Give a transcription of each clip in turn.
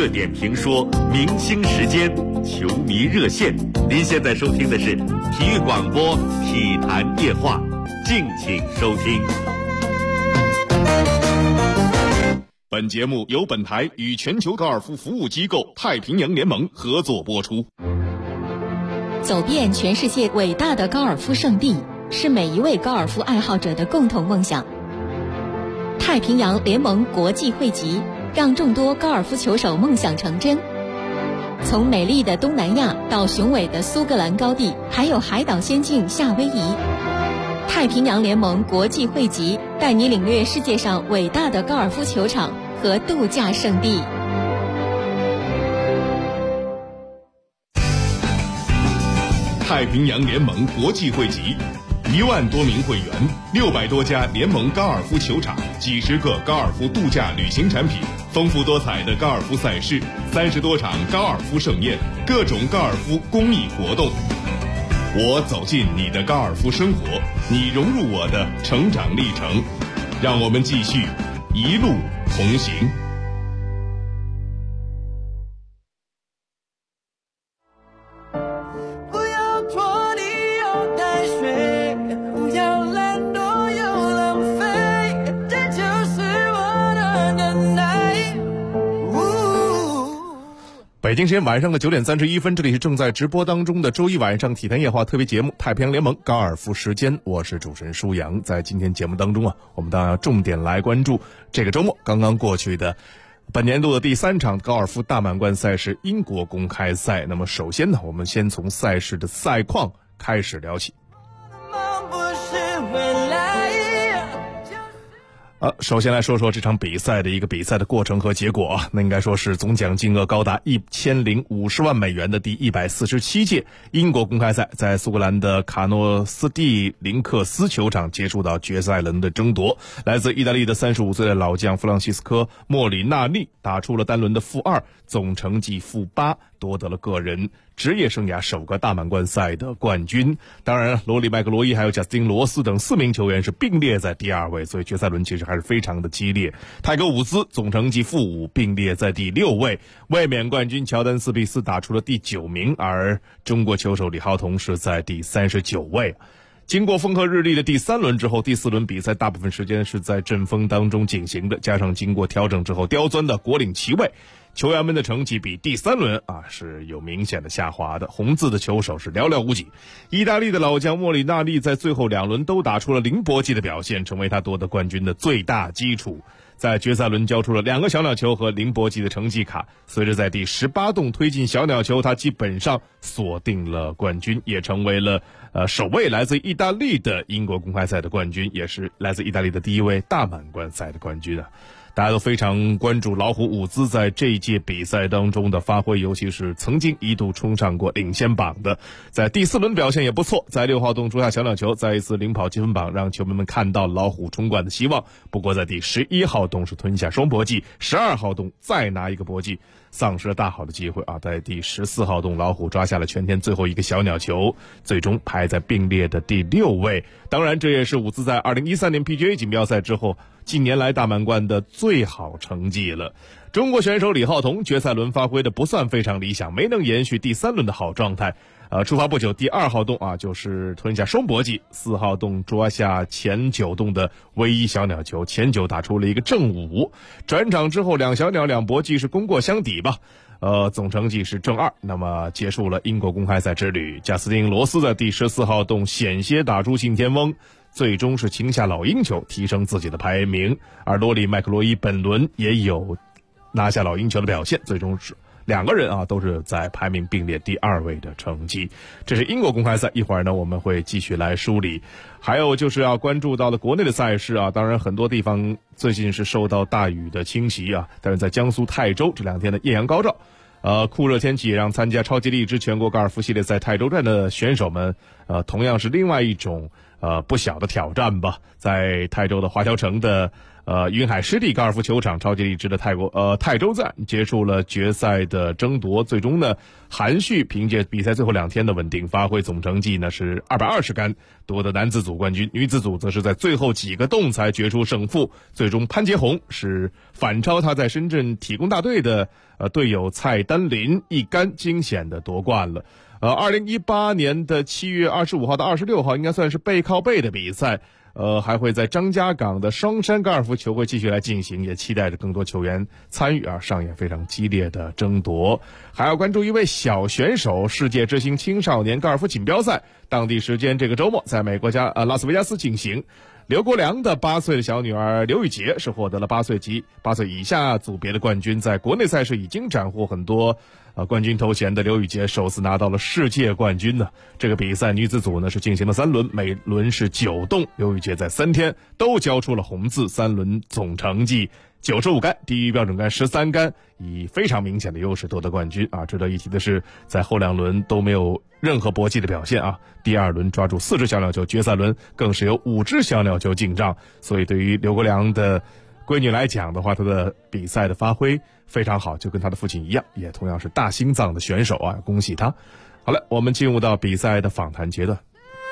点评说，明星时间，球迷热线。您现在收听的是体育广播体坛夜话，敬请收听。 本节目由本台与全球高尔夫服务机构太平洋联盟合作播出。 走遍全世界伟大的高尔夫圣地，是每一位高尔夫爱好者的共同梦想。太平洋联盟国际汇集，让众多高尔夫球手梦想成真。从美丽的东南亚到雄伟的苏格兰高地，还有海岛仙境夏威夷，太平洋联盟国际汇集带你领略世界上伟大的高尔夫球场和度假胜地。 太平洋联盟国际汇集，1万多名会员，600多家联盟高尔夫球场，几十个高尔夫度假旅行产品，丰富多彩的高尔夫赛事，30多场高尔夫盛宴，各种高尔夫公益活动。我走进你的高尔夫生活，你融入我的成长历程，让我们继续一路同行。北京时间晚上的9点31分，这里是正在直播当中的周一晚上体坛夜话特别节目《太平洋联盟高尔夫时间》，我是主持人舒阳。在今天节目当中我们当然要重点来关注这个周末刚刚过去的本年度的第3场高尔夫大满贯赛事英国公开赛。那么首先我们先从赛事的赛况开始聊起。首先来说说这场比赛的一个比赛的过程和结果那应该说是总奖金额高达1050万美元的第147届英国公开赛，在苏格兰的卡诺斯蒂林克斯球场结束到决赛轮的争夺。来自意大利的35岁的老将弗朗西斯科·莫里纳利打出了单轮的负2，总成绩负8，夺得了个人职业生涯首个大满贯赛的冠军。当然罗里·麦克罗伊还有贾斯汀·罗斯等4名球员是并列在第2位，所以决赛轮其实还是非常的激烈。泰格·伍兹总成绩负5，并列在第6位。卫冕冠军乔丹·斯皮斯打出了第9名，而中国球手李浩彤是在第39位。经过风和日丽的第3轮之后，第4轮比赛大部分时间是在阵风当中进行的，加上经过调整之后刁钻的国领旗位，球员们的成绩比第3轮是有明显的下滑的，红字的球手是寥寥无几。意大利的老将莫里纳利在最后2轮都打出了零搏击的表现，成为他夺得冠军的最大基础。在决赛轮交出了2个小鸟球和零搏击的成绩卡，随着在第18洞推进小鸟球，他基本上锁定了冠军，也成为了首位来自意大利的英国公开赛的冠军，也是来自意大利的第1位大满贯赛的冠军大家都非常关注老虎伍兹在这一届比赛当中的发挥，尤其是曾经一度冲上过领先榜的，在第4轮表现也不错，在6号洞捉下小鸟球，再一次领跑积分榜，让球迷们看到老虎冲冠的希望。不过在第11号洞是吞下双搏击，12号洞再拿一个搏击，丧失了大好的机会在第14号洞老虎抓下了全天最后一个小鸟球，最终排在并列的第6位。当然这也是伍兹在2013年 PGA 锦标赛之后近年来大满贯的最好成绩了。中国选手李浩彤决赛轮发挥的不算非常理想，没能延续第3轮的好状态。出发不久，第2号洞就是吞下双搏击，4号洞抓下前9洞的唯一小鸟球，前9打出了一个正5。转场之后2小鸟2搏击是功过相抵吧。总成绩是正2，那么结束了英国公开赛之旅。贾斯汀·罗斯在第14号洞险些打出信天翁，最终是擒下老鹰球，提升自己的排名。而罗里·麦克罗伊本轮也有拿下老鹰球的表现，最终是2个人都是在排名并列第2位的成绩。这是英国公开赛，一会儿呢我们会继续来梳理。还有就是要关注到了国内的赛事当然很多地方最近是受到大雨的侵袭但是在江苏泰州这2天的艳阳高照。酷热天气也让参加超级荔枝全国高尔夫系列赛泰州站的选手们同样是另外一种不小的挑战吧。在泰州的华侨城的云海湿地高尔夫球场，超级励志的泰州站结束了决赛的争夺，最终呢，韩旭凭借比赛最后2天的稳定发挥，总成绩呢是220杆夺得男子组冠军，女子组则是在最后几个洞才决出胜负，最终潘杰红是反超他在深圳体工大队的队友蔡丹林1杆惊险的夺冠了。2018年的7月25号到26号应该算是背靠背的比赛，还会在张家港的双山高尔夫球会继续来进行，也期待着更多球员参与上演非常激烈的争夺。还要关注一位小选手，世界之星青少年高尔夫锦标赛，当地时间这个周末在美国拉斯维加斯进行。刘国梁的8岁的小女儿刘雨洁是获得了8岁以下组别的冠军，在国内赛事已经斩获很多冠军头衔的刘雨洁首次拿到了世界冠军呢。这个比赛女子组呢是进行了3轮，每轮是9洞，刘雨洁在3天都交出了红字，3轮总成绩95杆，低于标准杆13杆，以非常明显的优势夺得冠军值得一提的是，在后2轮都没有任何搏击的表现第2轮抓住4支小鸟球，决赛轮更是有5支小鸟球进账，所以对于刘国梁的闺女来讲的话，她的比赛的发挥非常好，就跟她的父亲一样，也同样是大心脏的选手恭喜她。好了，我们进入到比赛的访谈阶段。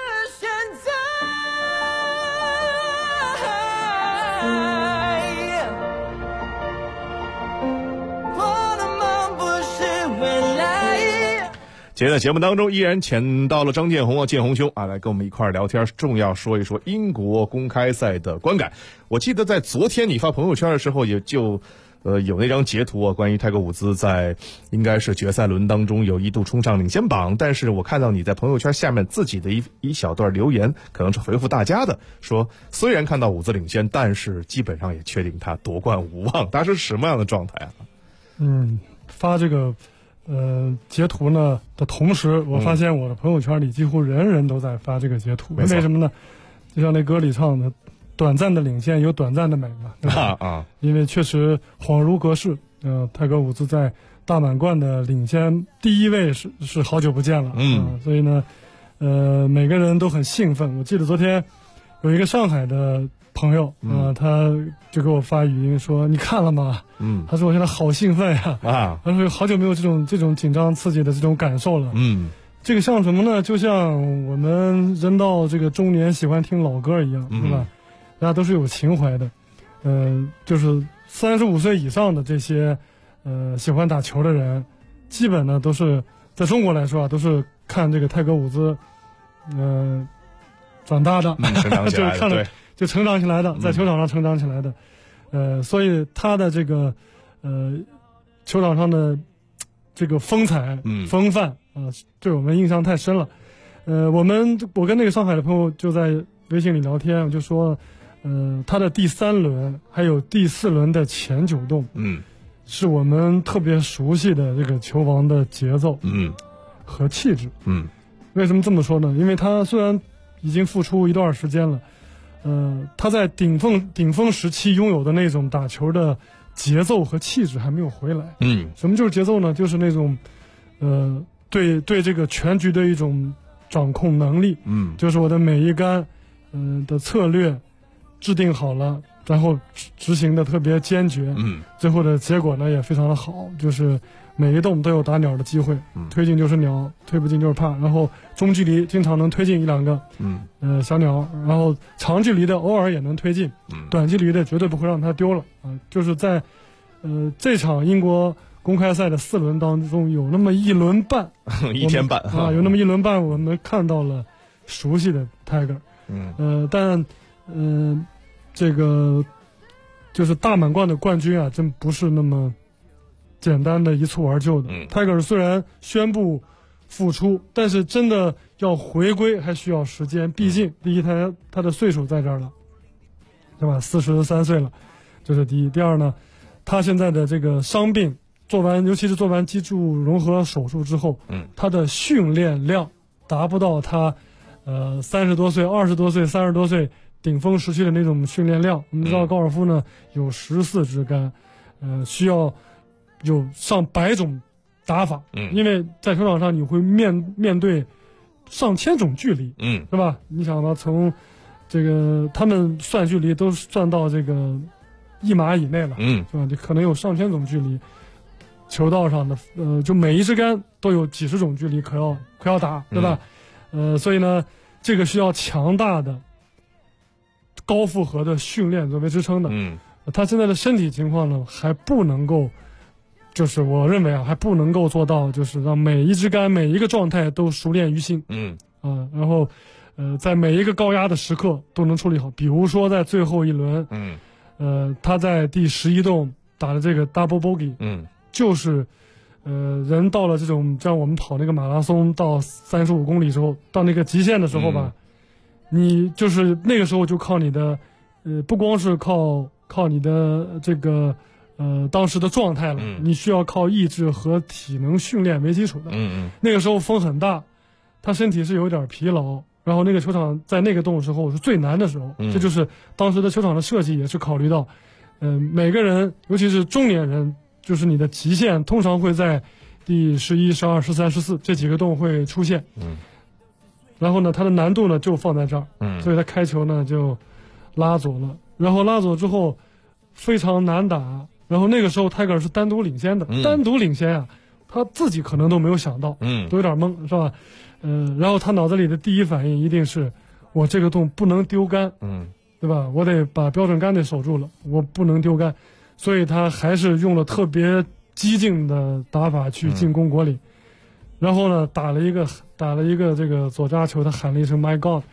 今天的节目当中依然请到了张建宏建宏兄来跟我们一块聊天，重要说一说英国公开赛的观感。我记得在昨天你发朋友圈的时候，也就有那张截图关于泰格伍兹在应该是决赛轮当中有一度冲上领先榜，但是我看到你在朋友圈下面自己的一小段留言，可能是回复大家的，说虽然看到伍兹领先，但是基本上也确定他夺冠无望。当时是什么样的状态发这个截图呢的同时，我发现我的朋友圈里几乎人人都在发这个截图。为什么呢？就像那歌里唱的，短暂的领先有短暂的美嘛，对吧？因为确实恍如隔世。泰格伍兹在大满贯的领先第1位是好久不见了。所以呢，每个人都很兴奋。我记得昨天有一个上海的朋友他就给我发语音说：“你看了吗？”他说：“我现在好兴奋呀！”他说：“好久没有这种紧张刺激的这种感受了。”这个像什么呢？就像我们人到这个中年喜欢听老歌一样，对吧？大家都是有情怀的。就是35岁以上的这些喜欢打球的人，基本呢都是在中国来说都是看这个泰格伍兹长大的， 成长起来的， 就是看了就成长起来的，在球场上成长起来的。所以他的这个球场上的这个风采风范对我们印象太深了。我跟那个上海的朋友就在微信里聊天，我就说他的第3轮还有第4轮的前9洞是我们特别熟悉的这个球王的节奏和气质。为什么这么说呢？因为他虽然已经付出一段时间了，他在顶峰时期拥有的那种打球的节奏和气质还没有回来。什么就是节奏呢？就是那种对这个全局的一种掌控能力。就是我的每一杆的策略制定好了，然后执行的特别坚决。最后的结果呢也非常的好，就是每一洞都有打鸟的机会，推进就是鸟，推不进就是怕。然后中距离经常能推进1-2个小鸟，然后长距离的偶尔也能推进，短距离的绝对不会让它丢了就是在这场英国公开赛的4轮当中，有那么1轮半 1天半有那么1轮半我们看到了熟悉的 Tiger。但这个就是大满贯的冠军真不是那么简单的一蹴而就的。Tiger 虽然宣布复出，但是真的要回归还需要时间。毕竟第一，他的岁数在这儿了，对吧？43岁了，这是第一。第二呢，他现在的这个伤病尤其是做完脊柱融合手术之后，他的训练量达不到他30多岁、20多岁、30多岁顶峰时期的那种训练量。我们知道高尔夫呢有14支杆，需要有上百种打法。因为在球场上你会面对上千种距离，是吧？你想吧，从这个他们算距离都算到这个1码以内了，是吧？就可能有上千种距离，球道上的就每一支杆都有几十种距离可要打，对吧？所以呢，这个需要强大的高负荷的训练作为支撑的。他现在的身体情况呢，还不能够，就是我认为还不能够做到，就是让每一支杆每一个状态都熟练于心。然后在每一个高压的时刻都能处理好。比如说在最后一轮，他在第11洞打的这个 double bogey，就是人到了这种像我们跑那个马拉松到35公里之后，到那个极限的时候吧，你就是那个时候就靠你的不光是靠你的这个当时的状态了，你需要靠意志和体能训练为基础的。那个时候风很大，他身体是有点疲劳，然后那个球场在那个洞的时候是最难的时候，这就是当时的球场的设计也是考虑到，每个人尤其是中年人，就是你的极限通常会在第11、12、13、14这几个洞会出现。然后呢，它的难度呢就放在这儿，所以他开球呢就拉左了，然后拉左之后非常难打，然后那个时候泰戈尔是单独领先的，单独领先啊，他自己可能都没有想到，都有点懵，是吧？然后他脑子里的第一反应一定是，我这个洞不能丢杆，对吧？我得把标准杆得守住了，我不能丢杆，所以他还是用了特别激进的打法去进攻果岭。然后呢，打了一个这个左扎球，他喊了一声 My God。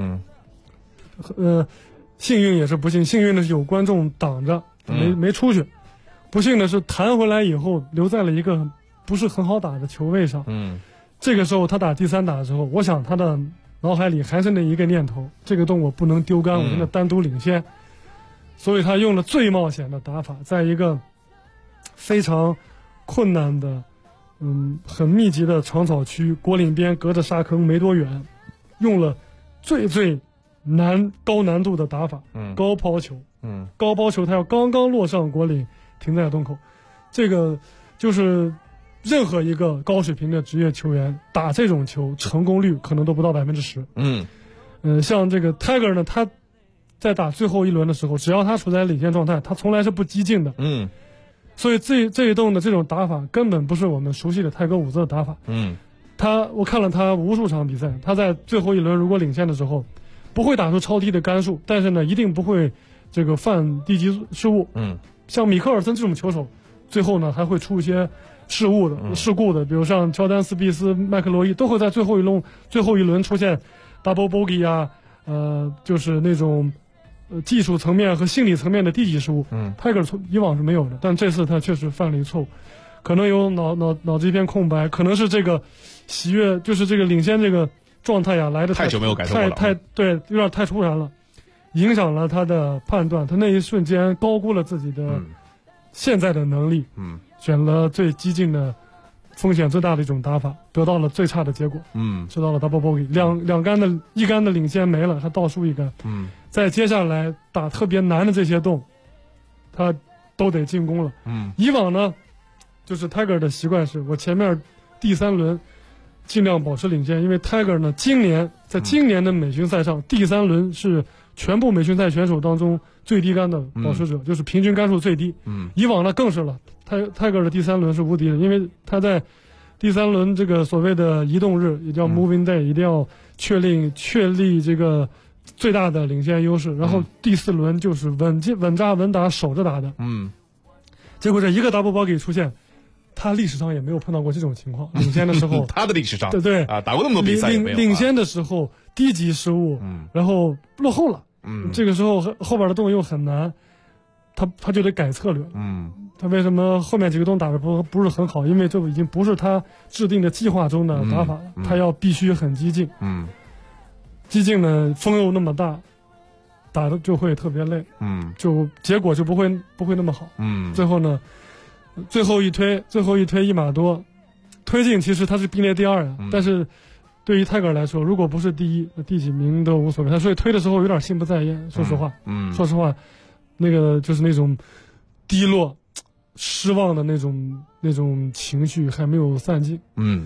幸运也是不幸，幸运的是有观众挡着，没出去。不幸的是弹回来以后留在了一个不是很好打的球位上。这个时候他打第3打的时候，我想他的脑海里还是那一个念头：这个洞我不能丢杆，我现在单独领先。所以他用了最冒险的打法，在一个非常困难的。很密集的长草区，果岭边隔着沙坑没多远，用了最高难度的打法，高抛球，高抛球，他要刚刚落上果岭，停在洞口，这个就是任何一个高水平的职业球员打这种球，成功率可能都不到10%。像这个 Tiger 呢，他在打最后一轮的时候，只要他处在领先状态，他从来是不激进的。所以这一洞的这种打法根本不是我们熟悉的泰戈伍兹的打法。我看了他无数场比赛，他在最后一轮如果领先的时候，不会打出超低的杆数，但是呢，一定不会这个犯低级失误。像米克尔森这种球手，最后呢还会出一些事故的，比如像乔丹、斯皮斯、麦克罗伊都会在最后一轮出现 double bogey 啊，就是那种。技术层面和心理层面的低级失误，泰戈尔以往是没有的，但这次他确实犯了一错误，可能有脑子一片空白，可能是这个喜悦，就是这个领先这个状态呀来的太久没有感受过了， 对，有点太突然了，影响了他的判断，他那一瞬间高估了自己的现在的能力，选了最激进的。风险最大的一种打法，得到了最差的结果。吃到了 double bogey， 一杆的领先没了，还倒输一杆。在接下来打特别难的这些洞，他都得进攻了。以往呢，就是 Tiger 的习惯是我前面第3轮尽量保持领先，因为 Tiger 呢，在今年的美巡赛上，第3轮是全部美巡赛选手当中最低杆的保持者，就是平均杆数最低。以往呢更是了。泰戈尔的第3轮是无敌的，因为他在第3轮这个所谓的移动日，也叫 moving day，一定要确立这个最大的领先优势，然后第4轮就是稳扎稳打守着打的。结果这一个 double bogey 出现，他历史上也没有碰到过这种情况。领先的时候， 他的历史上对啊，打过那么多比赛也没有。 领先的时候低级失误，然后落后了。这个时候后边的洞又很难，他就得改策略。他为什么后面几个洞打得不是很好？因为这已经不是他制定的计划中的打法了，他要必须很激进。激进呢，风又那么大，打的就会特别累。就结果就不会那么好。最后呢，最后一推1码多，推进其实他是并列第2呀，但是对于泰戈尔来说，如果不是第1，第几名都无所谓。所以推的时候有点心不在焉，说实话。说实话，那个就是那种低落、失望的那种情绪还没有散尽。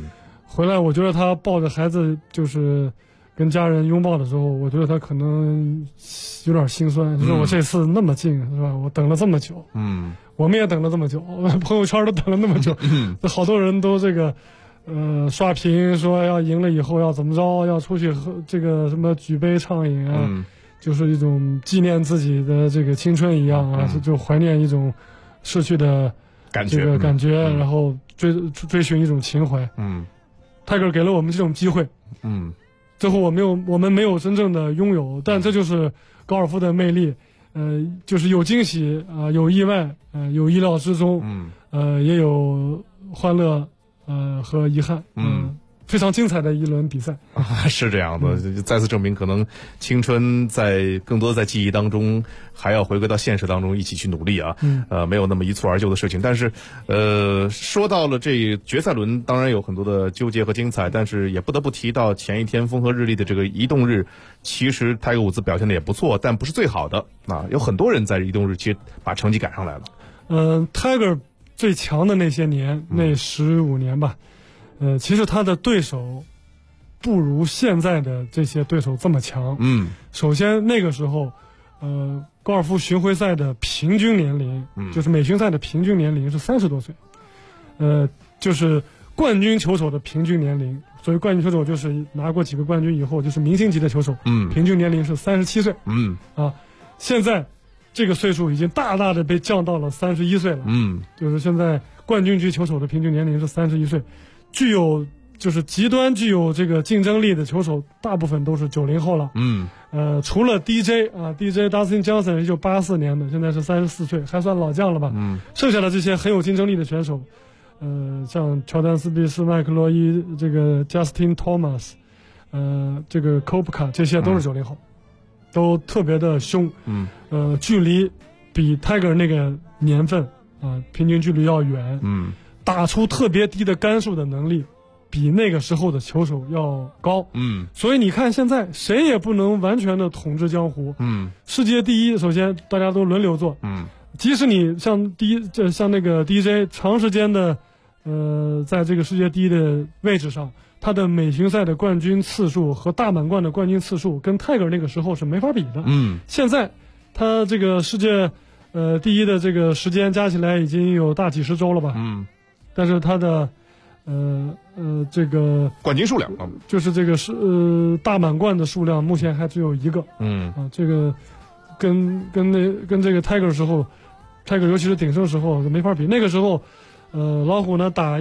回来，我觉得他抱着孩子就是跟家人拥抱的时候，我觉得他可能有点心酸，就是我这次那么近是吧？我等了这么久，我们也等了这么久，朋友圈都等了那么久，好多人都这个刷屏说要赢了以后要怎么着，要出去喝这个什么举杯畅饮啊，就是一种纪念自己的这个青春一样啊，就怀念一种逝去的这个感觉，然后追寻一种情怀。泰戈尔给了我们这种机会，最后我们没有真正的拥有，但这就是高尔夫的魅力，就是有惊喜啊，有意外，有意料之中，也有欢乐，和遗憾，非常精彩的一轮比赛是这样的，再次证明可能青春在更多的在记忆当中，还要回归到现实当中一起去努力啊，没有那么一蹴而就的事情。但是说到了这决赛轮，当然有很多的纠结和精彩，但是也不得不提到前一天风和日丽的这个移动日，其实泰戈伍兹表现的也不错，但不是最好的啊，有很多人在移动日其实把成绩赶上来了。 泰戈尔最强的那些年，那15年吧，其实他的对手不如现在的这些对手这么强。首先那个时候，高尔夫巡回赛的平均年龄，就是美巡赛的平均年龄是30多岁，就是冠军球手的平均年龄，所以冠军球手就是拿过几个冠军以后就是明星级的球手，平均年龄是37岁。现在这个岁数已经大大的被降到了31岁了。就是现在冠军级球手的平均年龄是31岁。就是极端具有这个竞争力的球手，大部分都是90后了。除了 DJ Dustin Johnson 1984年的，现在是34岁，还算老将了吧。剩下的这些很有竞争力的选手，像乔丹斯皮斯、麦克罗伊、这个 Justin Thomas，这个 Kopka， 这些都是90后，都特别的凶。距离比 Tiger 那个年份平均距离要远。打出特别低的杆数的能力比那个时候的球手要高。所以你看现在谁也不能完全的统治江湖。世界第一首先大家都轮流做。即使你像那个 DJ 长时间的在这个世界第一的位置上，他的美巡赛的冠军次数和大满贯的冠军次数跟泰戈尔那个时候是没法比的。现在他这个世界第一的这个时间加起来已经有大几十周了吧。但是他的这个冠军数量就是这个大满贯的数量目前还只有1个。这个跟这个泰戈尔时候，泰戈尔尤其是鼎盛时候没法比。那个时候老虎呢打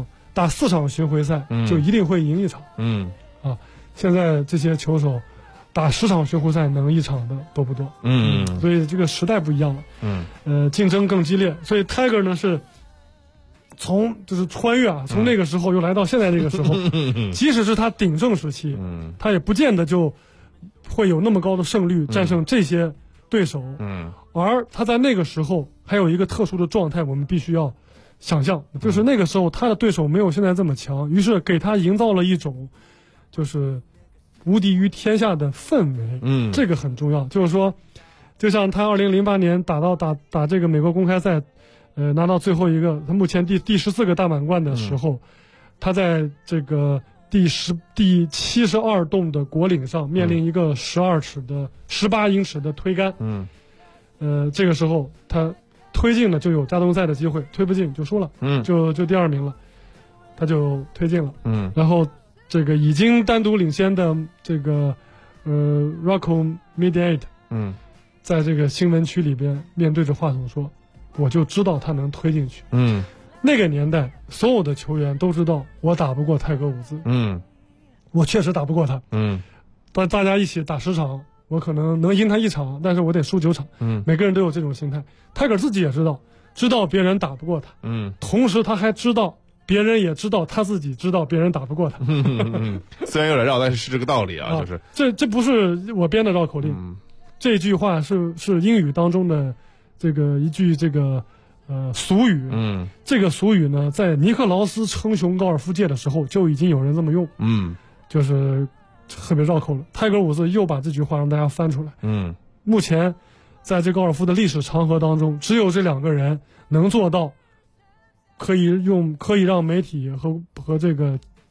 4场巡回赛就一定会赢1场。现在这些球手打10场巡回赛能1场的都不多。所以这个时代不一样了。竞争更激烈，所以泰戈尔呢是就是穿越从那个时候又来到现在这个时候。即使是他鼎盛时期，他也不见得就会有那么高的胜率战胜这些对手。而他在那个时候还有一个特殊的状态，我们必须要想象，就是那个时候他的对手没有现在这么强，于是给他营造了一种就是无敌于天下的氛围。这个很重要，就是说就像他2008年打这个美国公开赛，拿到最后一个，他目前第14个大满贯的时候，他在这个第72洞的果岭上面临一个18英尺的推杆。这个时候他推进了就有加东赛的机会，推不进就输了。就第2名了，他就推进了。然后这个已经单独领先的这个Rocco Mediate，在这个新闻区里边面对着话筒说，我就知道他能推进去。那个年代所有的球员都知道我打不过泰戈伍兹。我确实打不过他。大家一起打10场，我可能能赢他1场，但是我得输9场。每个人都有这种心态。泰戈尔自己也知道别人打不过他。同时他还知道别人也知道他自己知道别人打不过他。 虽然有点绕，但是这个道理啊，就是这不是我编的绕口令。这句话是英语当中的这个一句这个俗语。这个俗语呢，在尼克劳斯称雄高尔夫界的时候就已经有人这么用。就是特别绕口了。泰戈尔伍兹又把这句话让大家翻出来。目前在这高尔夫的历史长河当中，只有这2个人能做到可以让媒体和这个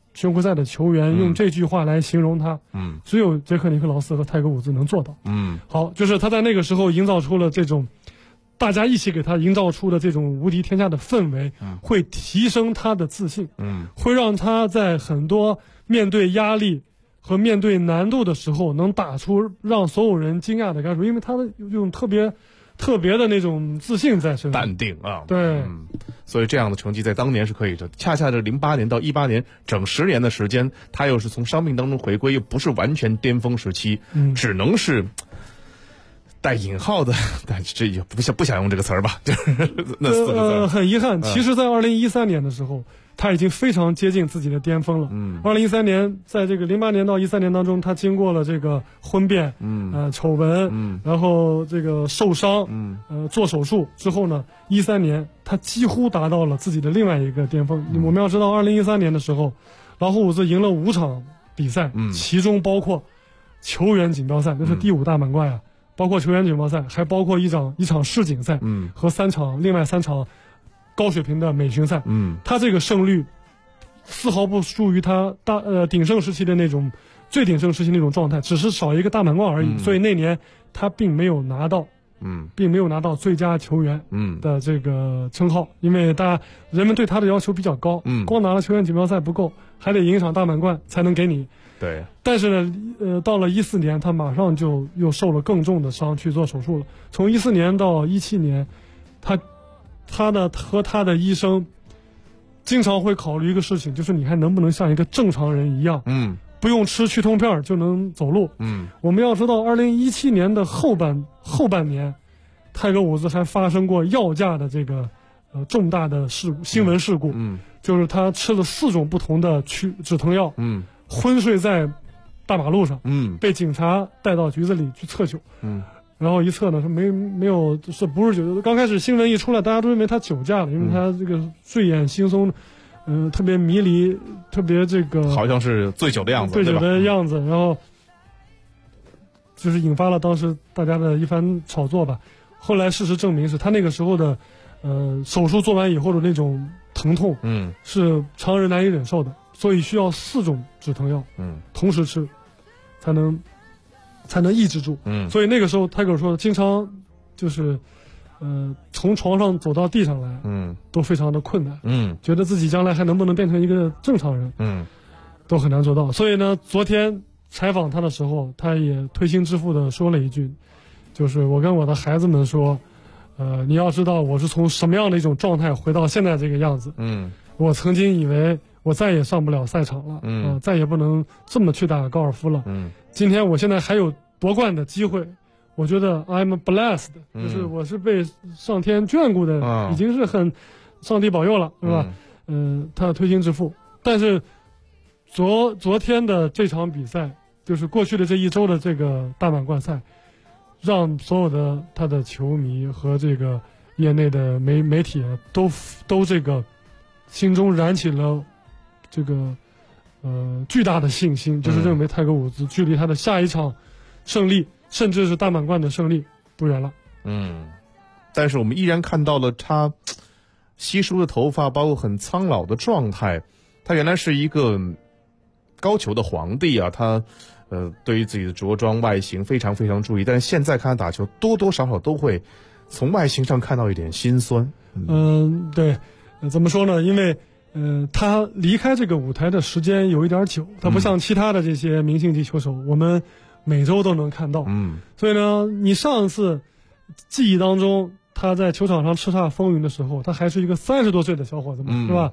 巡回赛的球员用这句话来形容他，只有杰克尼克劳斯和泰格伍兹能做到。好，就是他在那个时候营造出了这种大家一起给他营造出的这种无敌天下的氛围，会提升他的自信，会让他在很多面对压力和面对难度的时候能打出让所有人惊讶的感受，因为他的有这种特别的那种自信在身上， 淡定啊， 对， 所以这样的成绩在当年是可以的。恰恰这08年到18年整10年的时间，他又是从伤病当中回归，又不是完全巅峰时期，只能是带引号的，但这也不想用这个词儿吧，就是那4个字。 很遗憾，其实在2013年的时候，他已经非常接近自己的巅峰了。2013年，在这个08年到13年当中，他经过了这个婚变，丑闻，然后这个受伤，做手术之后呢，13年他几乎达到了自己的另外一个巅峰。我们要知道，2013年的时候，老虎伍兹赢了5场比赛，其中包括球员锦标赛，那是第5大满贯啊，包括球员锦标赛，还包括一场世锦赛，和另外3场高水平的美巡赛，他这个胜率丝毫不输于他鼎盛时期的那种最鼎盛时期那种状态，只是少一个大满贯而已。所以那年他并没有拿到最佳球员的这个称号，因为人们对他的要求比较高，光拿了球员锦标赛不够，还得赢一场大满贯才能给你。 对， 但是呢，到了14年，他马上就又受了更重的伤去做手术了。从14年到17年，他的医生经常会考虑一个事情，就是你还能不能像一个正常人一样，不用吃去痛片就能走路。我们要知道，2017年的后半年，泰格伍兹还发生过药驾的这个重大的新闻事故，就是他吃了4种不同的止疼药，昏睡在大马路上，被警察带到局子里去测酒，然后一测呢，他没有，是不是酒？刚开始新闻一出来，大家都认为他酒驾了，因为他这个睡眼惺忪，特别迷离，特别这个好像是醉酒的样子， 醉酒的样子，然后就是引发了当时大家的一番炒作吧。后来事实证明是他那个时候的手术做完以后的那种疼痛，是常人难以忍受的，所以需要4种止疼药，同时吃才能抑制住。所以那个时候泰戈尔说经常就是从床上走到地上来，都非常的困难，觉得自己将来还能不能变成一个正常人，都很难做到。所以呢，昨天采访他的时候，他也推心置腹的说了一句，就是我跟我的孩子们说，你要知道我是从什么样的一种状态回到现在这个样子，我曾经以为我再也上不了赛场了，再也不能这么去打高尔夫了，今天我现在还有夺冠的机会，我觉得 I'm blessed，就是我是被上天眷顾的，已经是很上帝保佑了，是吧？他推心置腹。但是昨天的这场比赛，就是过去的这一周的这个大满贯赛，让所有的他的球迷和这个业内的媒体都这个心中燃起了这个巨大的信心，就是认为泰格伍兹距离他的下一场胜利，甚至是大满贯的胜利不远了。 但是我们依然看到了他稀疏的头发，包括很苍老的状态。他原来是一个高球的皇帝啊，他对于自己的着装外形非常非常注意，但是现在看他打球，多多少少都会从外形上看到一点心酸。 对，怎么说呢？因为他离开这个舞台的时间有一点久，他不像其他的这些明星级球手，我们每周都能看到。所以呢，你上一次记忆当中他在球场上叱咤风云的时候，他还是一个30多岁的小伙子嘛，是吧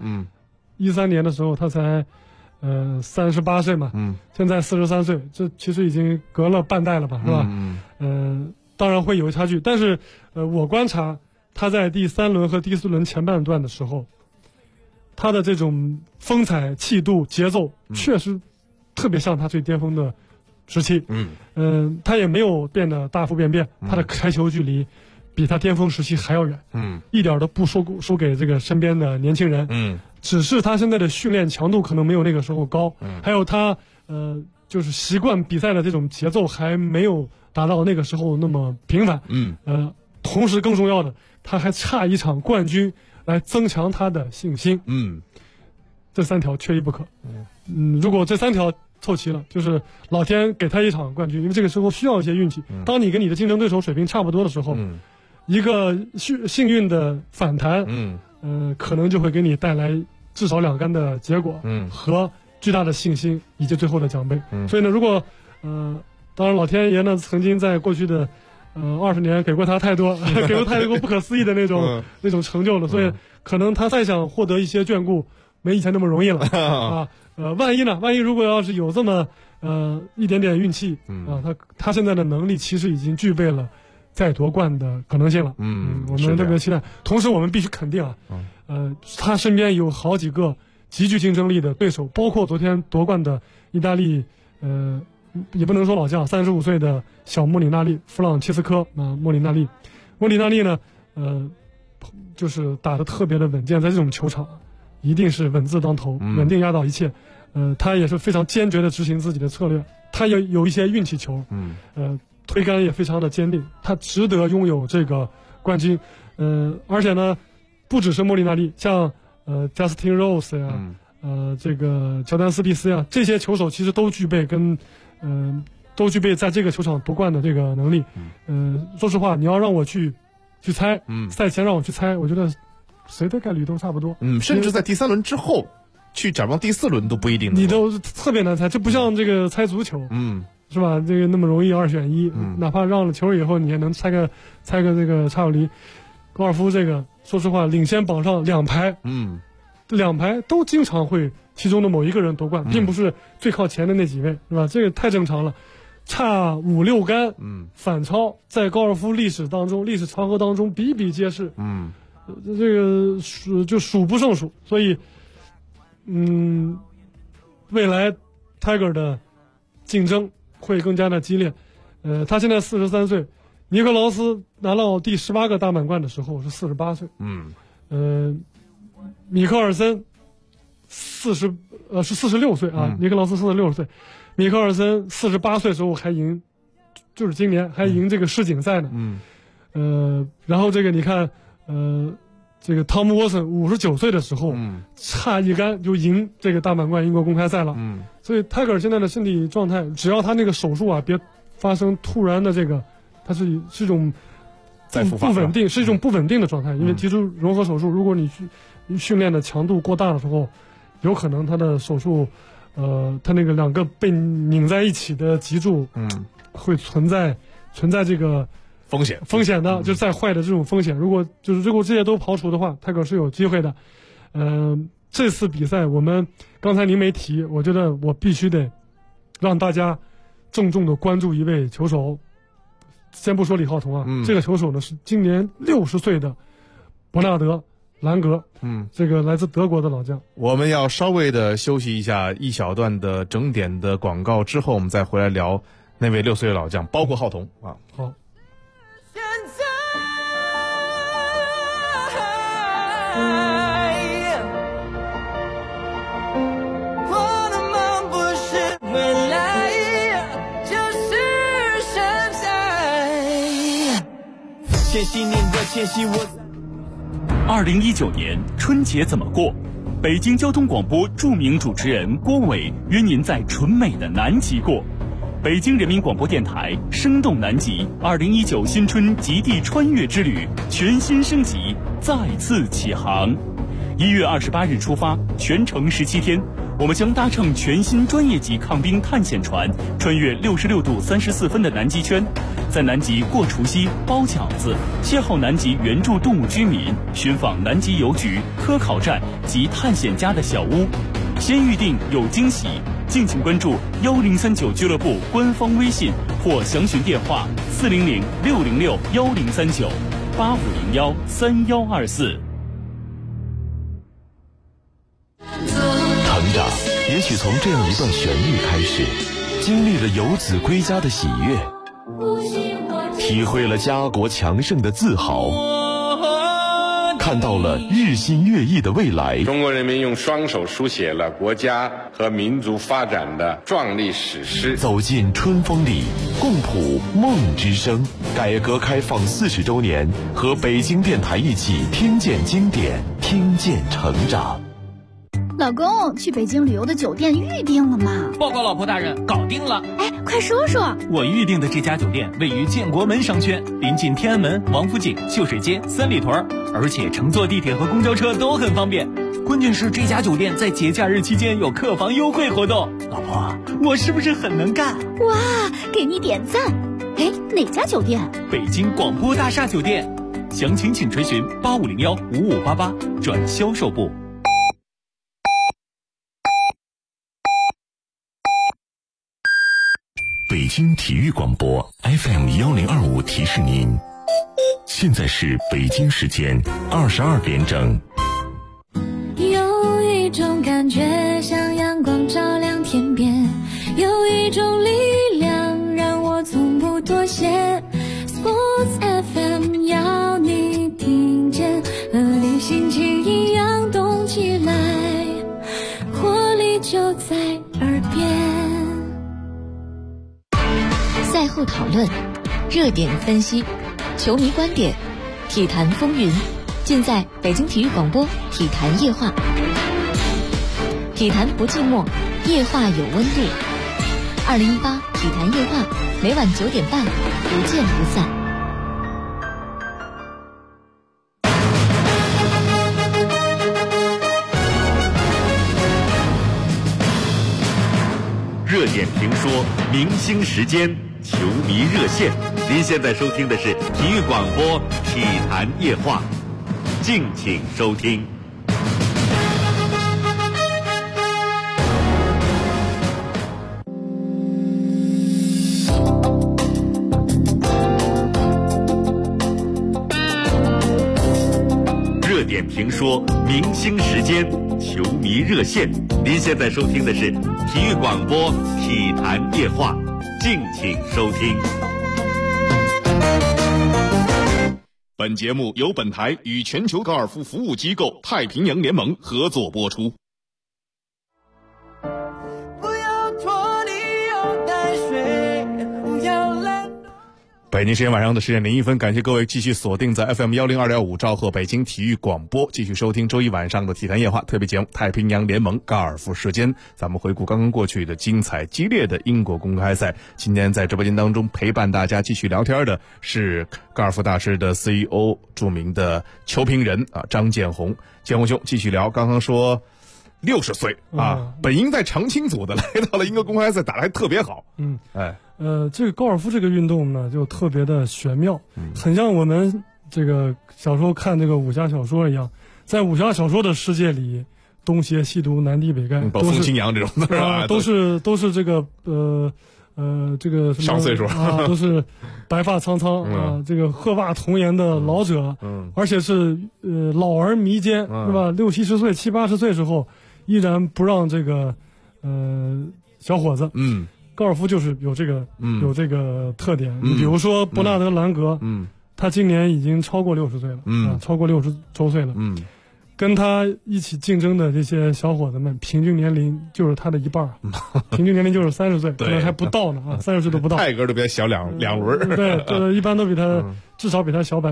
？13年的时候他才38岁嘛，现在43岁，这其实已经隔了半代了吧，是吧？当然会有差距，但是我观察他在第3轮和第4轮前半段的时候，他的这种风采、气度、节奏，确实特别像他最巅峰的时期。他也没有变得大幅变，他的开球距离比他巅峰时期还要远。一点都不输给这个身边的年轻人。只是他现在的训练强度可能没有那个时候高，还有他就是习惯比赛的这种节奏还没有达到那个时候那么频繁。同时更重要的，他还差一场冠军来增强他的信心。 这3条缺一不可。如果这3条凑齐了，就是老天给他一场冠军，因为这个时候需要一些运气。当你跟你的竞争对手水平差不多的时候，一个幸运的反弹，可能就会给你带来至少2杆的结果，和巨大的信心以及最后的奖杯。所以呢，如果当然老天爷呢曾经在过去的20年给过他太多给过太多不可思议的那种成就了，所以可能他再想获得一些眷顾没以前那么容易了啊。万一如果要是有这么一点点运气啊，他现在的能力其实已经具备了再夺冠的可能性了。我们特别期待。同时我们必须肯定啊，他身边有好几个极具竞争力的对手，包括昨天夺冠的意大利也不能说老将，35岁的小莫里纳利，弗朗切斯科莫里纳利呢就是打得特别的稳健，在这种球场一定是稳字当头，稳定压倒一切。他也是非常坚决的执行自己的策略，他也有一些运气球，推杆也非常的坚定，他值得拥有这个冠军。而且呢，不只是莫里纳利，像Justin Rose 呀，这个乔丹斯蒂斯呀，这些球手其实都具备在这个球场夺冠的这个能力。说实话，你要让我去猜，赛前让我去猜，我觉得谁的概率都差不多。 甚至在第3轮之后去展望第4轮都不一定。 你都特别难猜，这不像这个猜足球，是吧？这个那么容易2选1，哪怕让了球以后，你也能猜个这个差有离。高尔夫这个，说实话，领先榜上2排，2排都经常会其中的某一个人夺冠，并不是最靠前的那几位，是吧？这个太正常了，差5-6杆，反超在高尔夫历史长河当中比比皆是，这个数不胜数。所以，未来 Tiger 的竞争会更加的激烈。他现在43岁，尼克劳斯拿到第18个大满贯的时候是48岁，米克尔森是46岁啊，尼克劳斯46岁，米克尔森48岁的时候还赢，就是今年还赢这个世锦赛呢。然后这个你看，这个汤姆沃森59岁的时候，差1杆就赢这个大满贯英国公开赛了。所以泰戈尔现在的身体状态，只要他那个手术啊别发生突然的这个，它是一种不稳定，是一种不稳定的状态。因为脊柱融合手术，如果你训练的强度过大的时候，有可能他的手术，他那个2个被拧在一起的脊柱，会存在这个风险的，就是再坏的这种风险。如果这些都刨除的话，泰戈尔是有机会的。这次比赛我们刚才您没提，我觉得我必须得让大家郑重的关注一位球手。先不说李浩彤啊，这个球手呢是今年60岁的伯纳德·兰格，这个来自德国的老将。 我们要稍微的休息一下一小段的整点的广告之后，我们再回来聊那位60岁的老将，包括浩彤啊。 好。 2019年春节怎么过？北京交通广播著名主持人郭伟约您在纯美的南极过。北京人民广播电台生动南极2019新春极地穿越之旅全新升级，再次起航。1月28日出发，全程17天。我们将搭乘全新专业级抗冰探险船，穿越66度34分的南极圈，在南极过除夕、包饺子，邂逅南极原住动物居民，寻访南极邮局、科考站及探险家的小屋。先预定有惊喜，敬请关注1039俱乐部官方微信或详询电话400-606-1039-8501-3124。 成长也许从这样一段旋律开始，经历了游子归家的喜悦，体会了家国强盛的自豪，看到了日新月异的未来。 中国人民用双手书写了国家和民族发展的壮丽史诗。 走进春风里，共谱梦之声。改革开放40周年，和北京电台一起听见经典，听见成长。 老公，去北京旅游的酒店预定了吗？ 报告老婆大人，搞定了。 哎，快说说。 我预定的这家酒店位于建国门商圈，临近天安门、王府井、秀水街、三里屯，而且乘坐地铁和公交车都很方便。关键是这家酒店在节假日期间有客房优惠活动。老婆，我是不是很能干？ 哇，给你点赞。哎，哪家酒店？ 北京广播大厦酒店。详情请垂询8501-5588转销售部。 北京体育广播 FM1025提示您，现在是北京时间22点整。 有一种感觉像阳光照亮天边，有一种力量让我从不妥协。Sports FM 要你听见，和你心情一样动起来，活力就在耳边。 赛后讨论，热点分析，球迷观点，体坛风云，尽在北京体育广播体坛夜话。体坛不寂寞，夜话有温度。2018体坛夜话，每晚9点半，不见不散。 热点评说，明星时间，球迷热线。您现在收听的是体育广播体坛夜话，敬请收听。热点评说，明星时间，球迷热线。您现在收听的是体育广播体坛夜话，敬请收听。 本节目由本台与全球高尔夫服务机构太平洋联盟合作播出。北京时间晚上的10点01分，感谢各位继续锁定在 FM102.5兆赫北京体育广播，继续收听周一晚上的体坛夜话特别节目《太平洋联盟高尔夫时间》。咱们回顾刚刚过去的精彩激烈的英国公开赛。今天在直播间当中陪伴大家继续聊天的是高尔夫大师的 CEO 著名的球评人张建宏。建宏兄继续聊，刚刚说60岁本应在常青组的来到了英国公开赛打得还特别好。 这个高尔夫这个运动呢，就特别的玄妙，很像我们这个小时候看这个武侠小说一样，在武侠小说的世界里，东邪西毒南帝北丐， 都是青阳这种的是吧？ 都是这个这个什么上岁数都是白发苍苍这个鹤发童颜的老者，而且是老而弥坚，是吧？60、70岁、70、80岁之后，依然不让这个小伙子高尔夫就是有这个特点。你比如说伯纳德·兰格，他今年已经超过60岁了，超过60周岁了。跟他一起竞争的这些小伙子们，平均年龄就是他的一半，平均年龄就是30岁，可能还不到呢，30岁都不到。 泰格都比他小两轮。 对，一般都比他至少比他小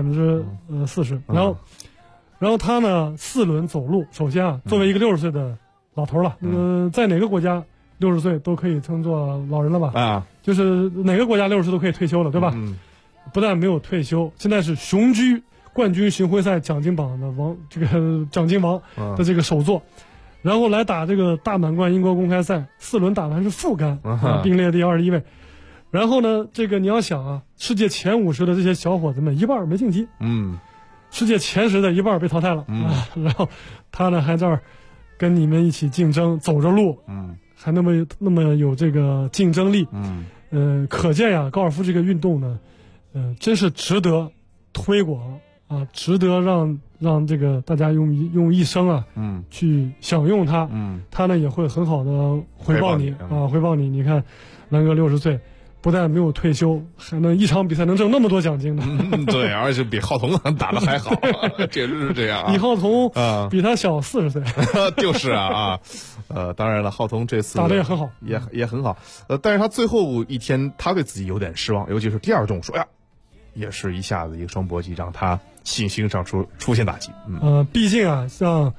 40%。然后他呢4轮走路，首先作为一个60岁的老头了，在哪个国家60岁都可以称作老人了吧？就是哪个国家60岁都可以退休了，对吧？不但没有退休，现在是雄居冠军巡回赛奖金榜的这个奖金王的这个首座，然后来打这个大满贯英国公开赛，4轮打完是副杆，并列第21位。然后呢，这个你要想世界前50的这些小伙子们一半没晋级，世界前10的一半被淘汰了，然后他呢还这儿跟你们一起竞争，走着路，还那么有这个竞争力，可见高尔夫这个运动呢，真是值得推广值得让这个大家用一生去享用它，它呢也会很好的回报你回报你。你看，兰哥60岁。不但没有退休，还能一场比赛能挣那么多奖金呢。 对，而且比浩彤打得还好，确实是这样比浩彤比他小40岁。 就是当然了，浩彤这次打得也很好， 也很好。但是他最后一天他对自己有点失望，尤其是第2中说也是一下子一个双搏击，让他信心上出现打击。 毕竟像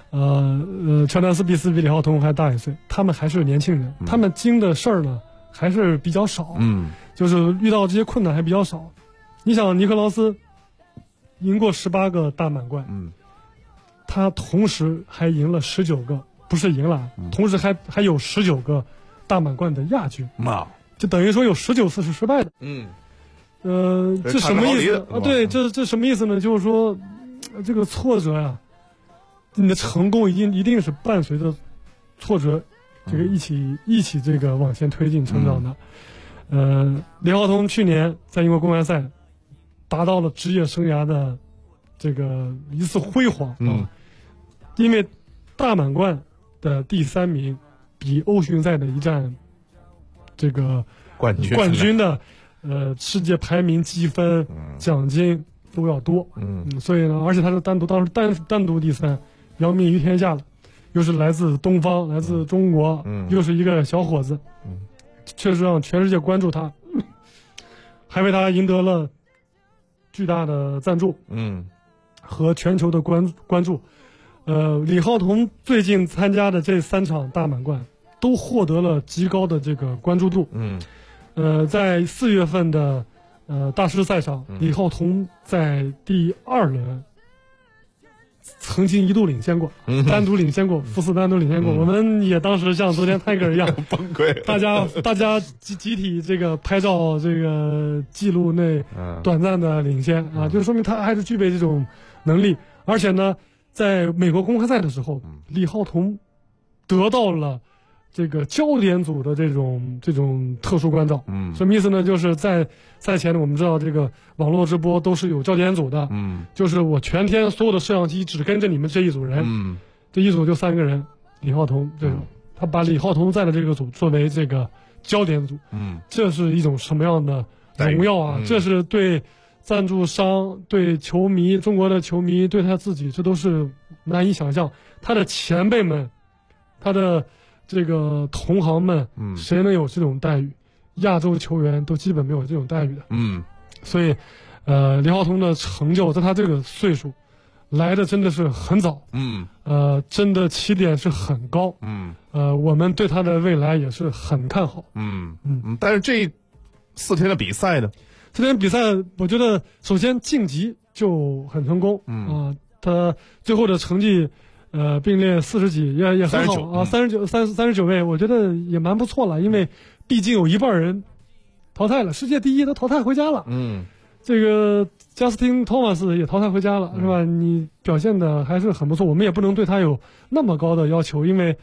乔丹斯比斯比李浩彤还大1岁，他们还是年轻人，他们经的事儿呢还是比较少，就是遇到这些困难还比较少。你想尼克劳斯赢过18个大满贯，他同时还赢了19个，不是赢了，同时还有19个大满贯的亚军，就等于说有19次是失败的。这什么意思啊？对，这什么意思呢？就是说，这个挫折呀，你的成功一定是伴随着挫折，这个一起这个往前推进成长的。李浩彤去年在英国公开赛达到了职业生涯的这个一次辉煌因为大满贯的第3名比欧巡赛的一站这个冠军的世界排名积分奖金都要多，所以呢，而且他是当时单独第3，扬名于天下了，又是来自东方，来自中国，又是一个小伙子，确实让全世界关注他，还为他赢得了巨大的赞助，和全球的关注。李浩彤最近参加的这3场大满贯都获得了极高的这个关注度。在4月份的大师赛上，李浩彤在第2轮曾经一度领先过，单独领先过，福斯单独领先过。我们也当时像昨天泰戈尔一样崩溃， 大家集体这个拍照，这个记录那短暂的领先就说明他还是具备这种能力。而且呢，在美国公开赛的时候，李浩彤得到了这个焦点组的这种特殊关照，什么意思呢？就是在赛前呢，我们知道这个网络直播都是有焦点组的，就是我全天所有的摄像机只跟着你们这一组人，这一组就3个人，李浩彤这种，他把李浩彤在的这个组作为这个焦点组，这是一种什么样的荣耀啊？这是对赞助商、对球迷、中国的球迷、对他自己，这都是难以想象。他的前辈们，他的这个同行们，谁能有这种待遇？亚洲球员都基本没有这种待遇的。所以，李浩彤的成就在他这个岁数来的真的是很早。真的起点是很高。我们对他的未来也是很看好。 但是这4天的比赛呢 ？4天比赛，我觉得首先晋级就很成功。他最后的成绩。并列40几也很好啊，39位，我觉得也蛮不错了，因为毕竟有一半人淘汰了，世界第1都淘汰回家了。这个加斯汀·托马斯也淘汰回家了，是吧？你表现的还是很不错，我们也不能对他有那么高的要求，因为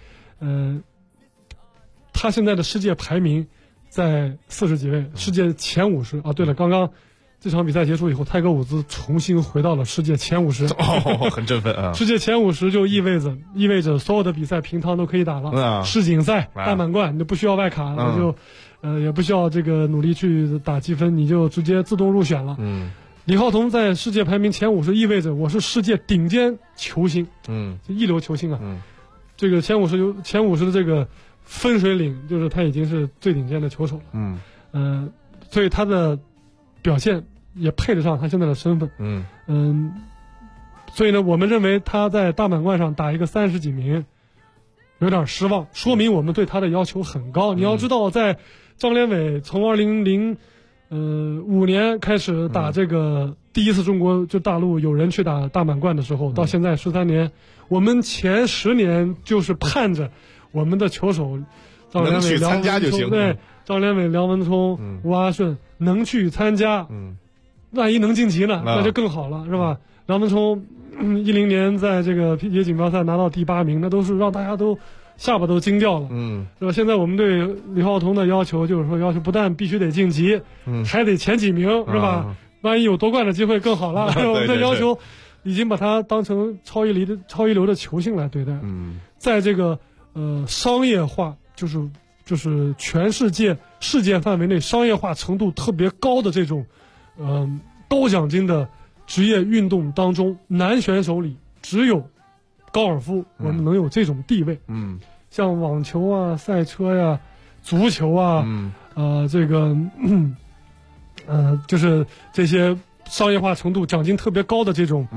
他现在的世界排名在40几位，世界前50啊。对了，刚刚这场比赛结束以后，泰戈伍兹重新回到了世界前50， 很振奋啊！ 世界前50就意味着所有的比赛平汤都可以打了，世锦赛、大满贯你就不需要外卡，那就也不需要这个努力去打积分，你就直接自动入选了。李浩彤在世界排名前50，意味着我是世界顶尖球星，一流球星啊！这个前50的这个分水岭，就是他已经是最顶尖的球手了。所以他的表现也配得上他现在的身份。所以呢，我们认为他在大满贯上打一个30几名有点失望，说明我们对他的要求很高。你要知道，在张连伟从2005年开始打这个第一次中国就大陆有人去打大满贯的时候，到现在13年，我们前10年就是盼着我们的球手张连伟、梁文聪，对，张连伟、梁文聪、吴阿顺能去参加，万一能晋级呢，那就更好了，是吧？梁文聪10年在这个PGA锦标赛拿到第8名，那都是让大家都下巴都惊掉了，是吧？现在我们对李浩彤的要求就是说，要求不但必须得晋级，还得前几名，是吧？万一有夺冠的机会更好了。我们的要求已经把他当成超一流的球星来对待。在这个商业化，就是全世界范围内商业化程度特别高的这种高奖金的职业运动当中，男选手里只有高尔夫我们能有这种地位。像网球啊、赛车呀、足球啊，这个就是这些商业化程度奖金特别高的这种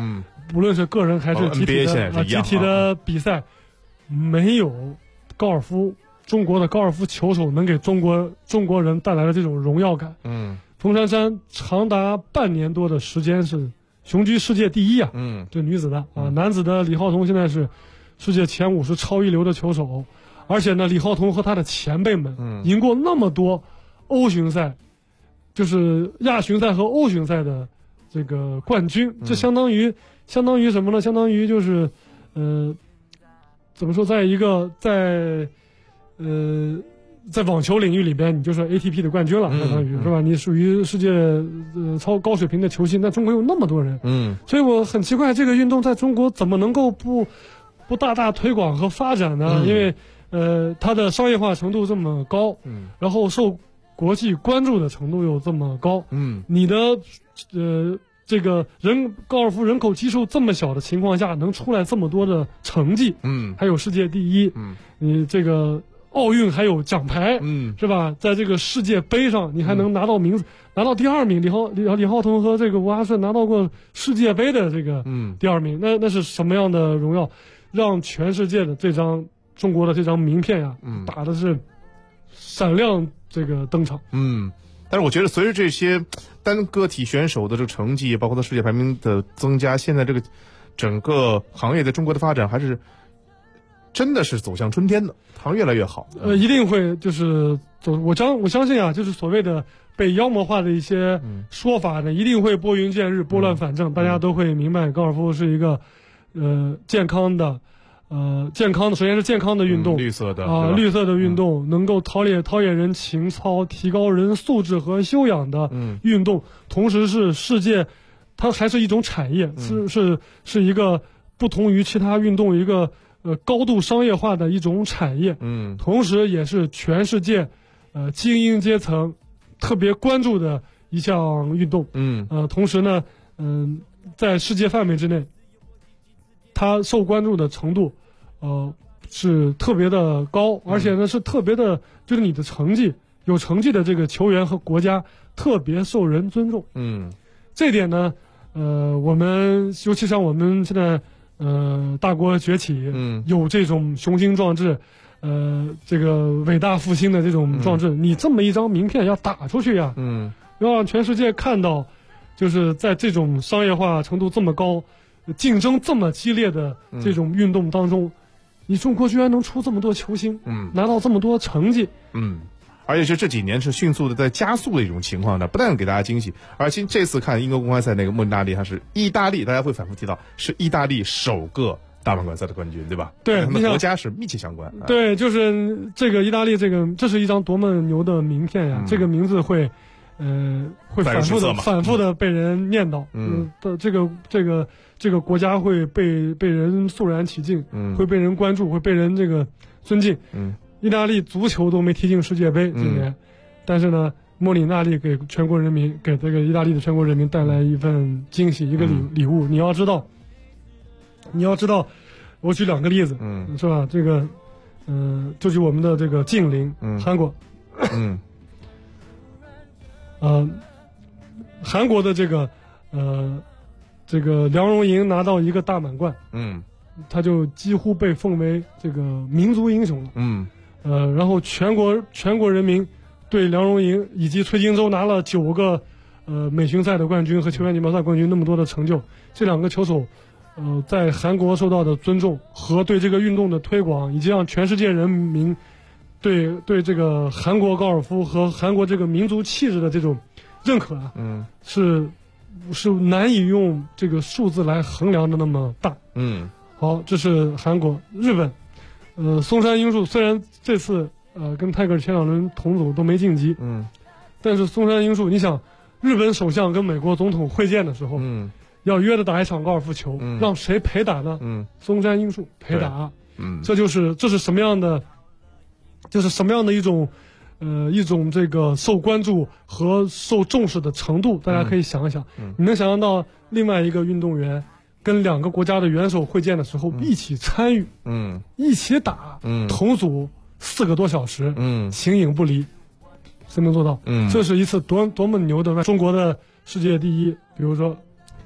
无论是个人还是集体的集体的比赛，没有中国的高尔夫球手能给中国人带来的这种荣耀感。冯珊珊长达半年多的时间是雄居世界第一啊，这女子的男子的李浩彤现在是世界前50超一流的球手，而且呢，李浩彤和他的前辈们赢过那么多欧巡赛，就是亚巡赛和欧巡赛的这个冠军，这相当于什么呢？相当于就是怎么说，在网球领域里边，你就是 ATP 的冠军了，相当于是吧？你属于世界超高水平的球星，但中国有那么多人，所以我很奇怪，这个运动在中国怎么能够不大大推广和发展呢？因为它的商业化程度这么高，然后受国际关注的程度又这么高，你的这个高尔夫人口基数这么小的情况下，能出来这么多的成绩，还有世界第一，你这个奥运还有奖牌，是吧？在这个世界杯上，你还能拿到名字，拿到第2名。李浩彤和这个吴阿顺拿到过世界杯的这个第2名，那是什么样的荣耀？让全世界的中国的这张名片呀，打的是闪亮这个登场。 但是我觉得随着这些单个体选手的这个成绩，包括他世界排名的增加，现在这个整个行业在中国的发展还是真的是走向春天的，好像越来越好。 一定会就是我相信啊，就是所谓的被妖魔化的一些说法呢，一定会拨云见日，拨乱反正，大家都会明白高尔夫是一个健康的，首先是健康的运动， 绿色的运动，能够陶冶人情操，提高人素质和修养的运动，同时是世界，它还是一种产业，是一个不同于其他运动一个高度商业化的一种产业，同时也是全世界精英阶层特别关注的一项运动，同时呢，在世界范围之内，它受关注的程度，是特别的高，而且呢是特别的，就是你的有成绩的这个球员和国家特别受人尊重。这点呢，我们尤其像我们现在大国崛起，有这种雄心壮志，这个伟大复兴的这种壮志，你这么一张名片要打出去呀，要让全世界看到，就是在这种商业化程度这么高、竞争这么激烈的这种运动当中，你中国居然能出这么多球星，拿到这么多成绩， 而且是这几年是迅速的在加速的一种情况呢，不但给大家惊喜，而且这次看英国公开赛那个莫里纳利，他是意大利，大家会反复提到是意大利首个大满贯赛的冠军，对吧？ 对， 他们国家是密切相关。 对，就是这个意大利，这是一张多么牛的名片呀！这个名字会反复的被人念叨，这个国家会被人肃然起敬，会被人关注，会被人这个尊敬。意大利足球都没踢进世界杯今年，但是呢，莫里纳利给全国人民，给这个意大利的全国人民带来一份惊喜，一个礼物。你要知道，我举2个例子，是吧？这个，就举我们的这个近邻韩国，韩国的这个梁荣莹拿到一个大满贯，他就几乎被奉为这个民族英雄了，然后全国人民对梁荣莹以及崔金周拿了9个美巡赛的冠军和球员锦标赛冠军那么多的成就，这2个球手在韩国受到的尊重和对这个运动的推广，以及让全世界人民对这个韩国高尔夫和韩国这个民族气质的这种认可啊，是难以用这个数字来衡量的那么大。好，这是韩国。日本松山英树虽然这次跟泰戈尔前2轮同组都没晋级，但是松山英树，你想日本首相跟美国总统会见的时候，要约着打一场高尔夫球，让谁陪打呢？松山英树陪打。这是什么样的？就是什么样的一种这个受关注和受重视的程度，大家可以想一想。你能想象到另外一个运动员跟2个国家的元首会见的时候，一起参与，一起打，同组4个多小时，形影不离，谁能做到？这是一次多么牛的中国的世界第一，比如说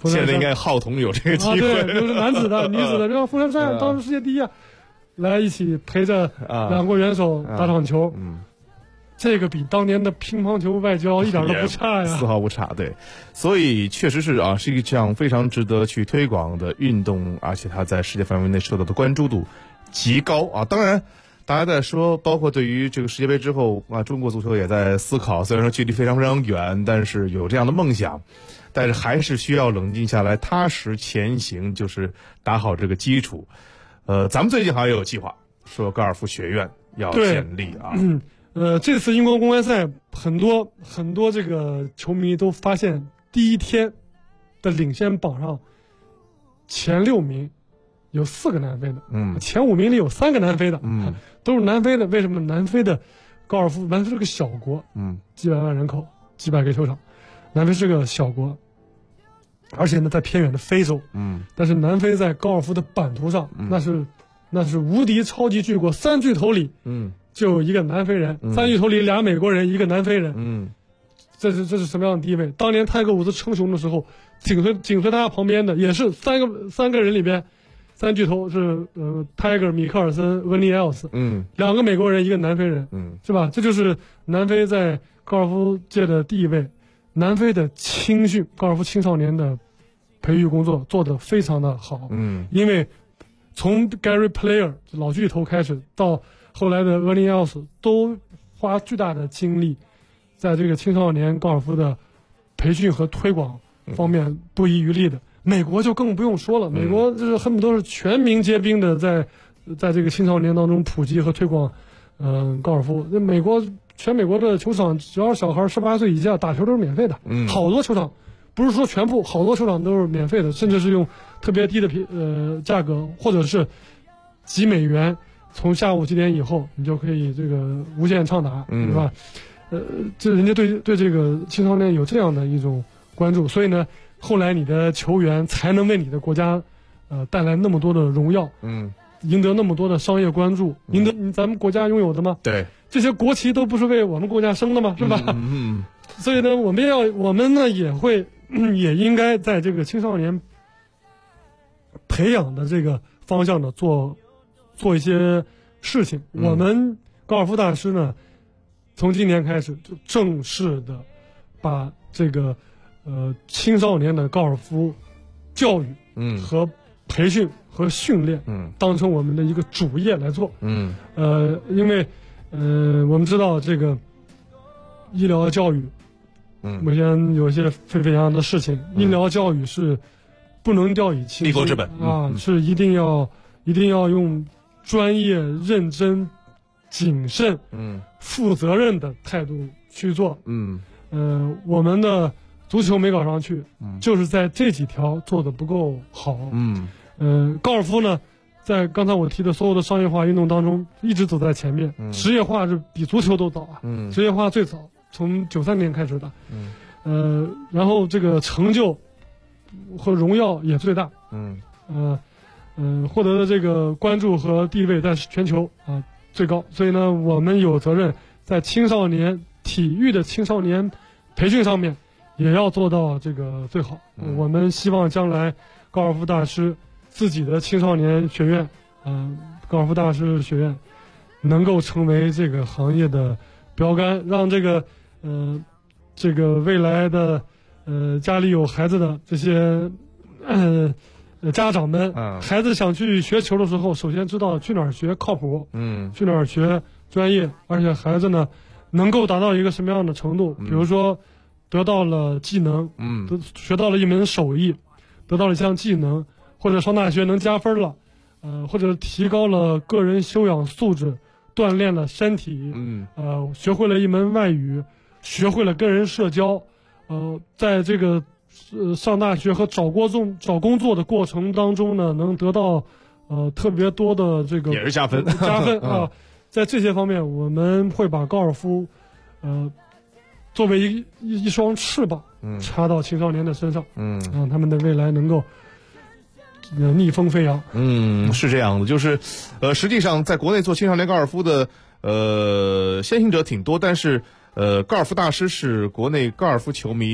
现在应该浩童有这个机会， 对，比如说男子的、女子的，让冯珊珊当时世界第一啊，来一起陪着两国元首打场球。这个比当年的乒乓球外交一点都不差呀， 丝毫不差。对，所以确实是啊，是一项非常值得去推广的运动，而且它在世界范围内受到的关注度极高啊。当然，大家在说，包括对于这个世界杯之后啊，中国足球也在思考，虽然说距离非常非常远，但是有这样的梦想，但是还是需要冷静下来，踏实前行，就是打好这个基础。咱们最近好像也有计划，说高尔夫学院要建立啊。 这次英国公开赛很多这个球迷都发现，第一天的领先榜上前6名有4个南非的，前5名里有3个南非的，都是南非的。为什么？南非的高尔夫，南非是个小国，几百万人口，几百个球场，南非是个小国，而且呢在偏远的非洲，但是南非在高尔夫的版图上，那是无敌超级巨国，3巨头里，就有一个南非人，3巨头里2美国人，1个南非人，这是什么样的地位？当年泰格伍兹称雄的时候，紧随他旁边的也是三个人里边，3巨头是泰格、米克尔森、恩尼埃尔斯，2个美国人，1个南非人，是吧？这就是南非在高尔夫界的地位。南非的青训高尔夫青少年的培育工作做得非常的好，因为从 Gary Player 老巨头开始，到后来的恩尼埃尔斯，都花巨大的精力在这个青少年高尔夫的培训和推广方面不遗余力的。美国就更不用说了，美国就是恨不得都是全民皆兵的在这个青少年当中普及和推广高尔夫。全美国的球场，只要小孩18岁以下打球都是免费的，好多球场不是说全部，好多球场都是免费的，甚至是用特别低的价格，或者是几美元，从下午几点以后你就可以这个无限畅打，是吧？这人家对这个青少年有这样的一种关注，所以呢，后来你的球员才能为你的国家带来那么多的荣耀，赢得那么多的商业关注，赢得咱们国家拥有的吗？ 对， 这些国旗都不是为我们国家生的吗？是吧？所以呢，我们呢也应该在这个青少年培养的这个方向呢做一些事情。我们高尔夫大师呢，从今年开始就正式的把这个青少年的高尔夫教育和培训和训练当成我们的一个主业来做。因为我们知道这个医疗教育目前有一些沸沸扬扬的事情，医疗教育是不能掉以轻心， 立国之本是一定要用专业、认真、谨慎、负责任的态度去做。我们的足球没搞上去，就是在这几条做得不够好。高尔夫呢，在刚才我提的所有的商业化运动当中，一直走在前面。职业化是比足球都早啊，职业化最早从93年开始的。然后这个成就和荣耀也最大。获得的这个关注和地位在全球最高。所以呢，我们有责任在青少年体育的青少年培训上面也要做到这个最好。我们希望将来高尔夫大师自己的青少年学院，高尔夫大师学院能够成为这个行业的标杆，让这个未来的家里有孩子的这些家长们，孩子想去学球的时候，首先知道去哪儿学靠谱，去哪儿学专业，而且孩子呢能够达到一个什么样的程度，比如说得到了技能，学到了一门手艺，得到了一项技能，或者上大学能加分了，或者提高了个人修养素质，锻炼了身体，学会了一门外语，学会了跟人社交，在这个上大学和找工作的过程当中呢，能得到特别多的这个也是加分啊。在这些方面，我们会把高尔夫作为一双翅膀插到青少年的身上，让他们的未来能够逆风飞扬。 是这样的，就是实际上在国内做青少年高尔夫的先行者挺多，但是高尔夫大师是国内高尔夫球迷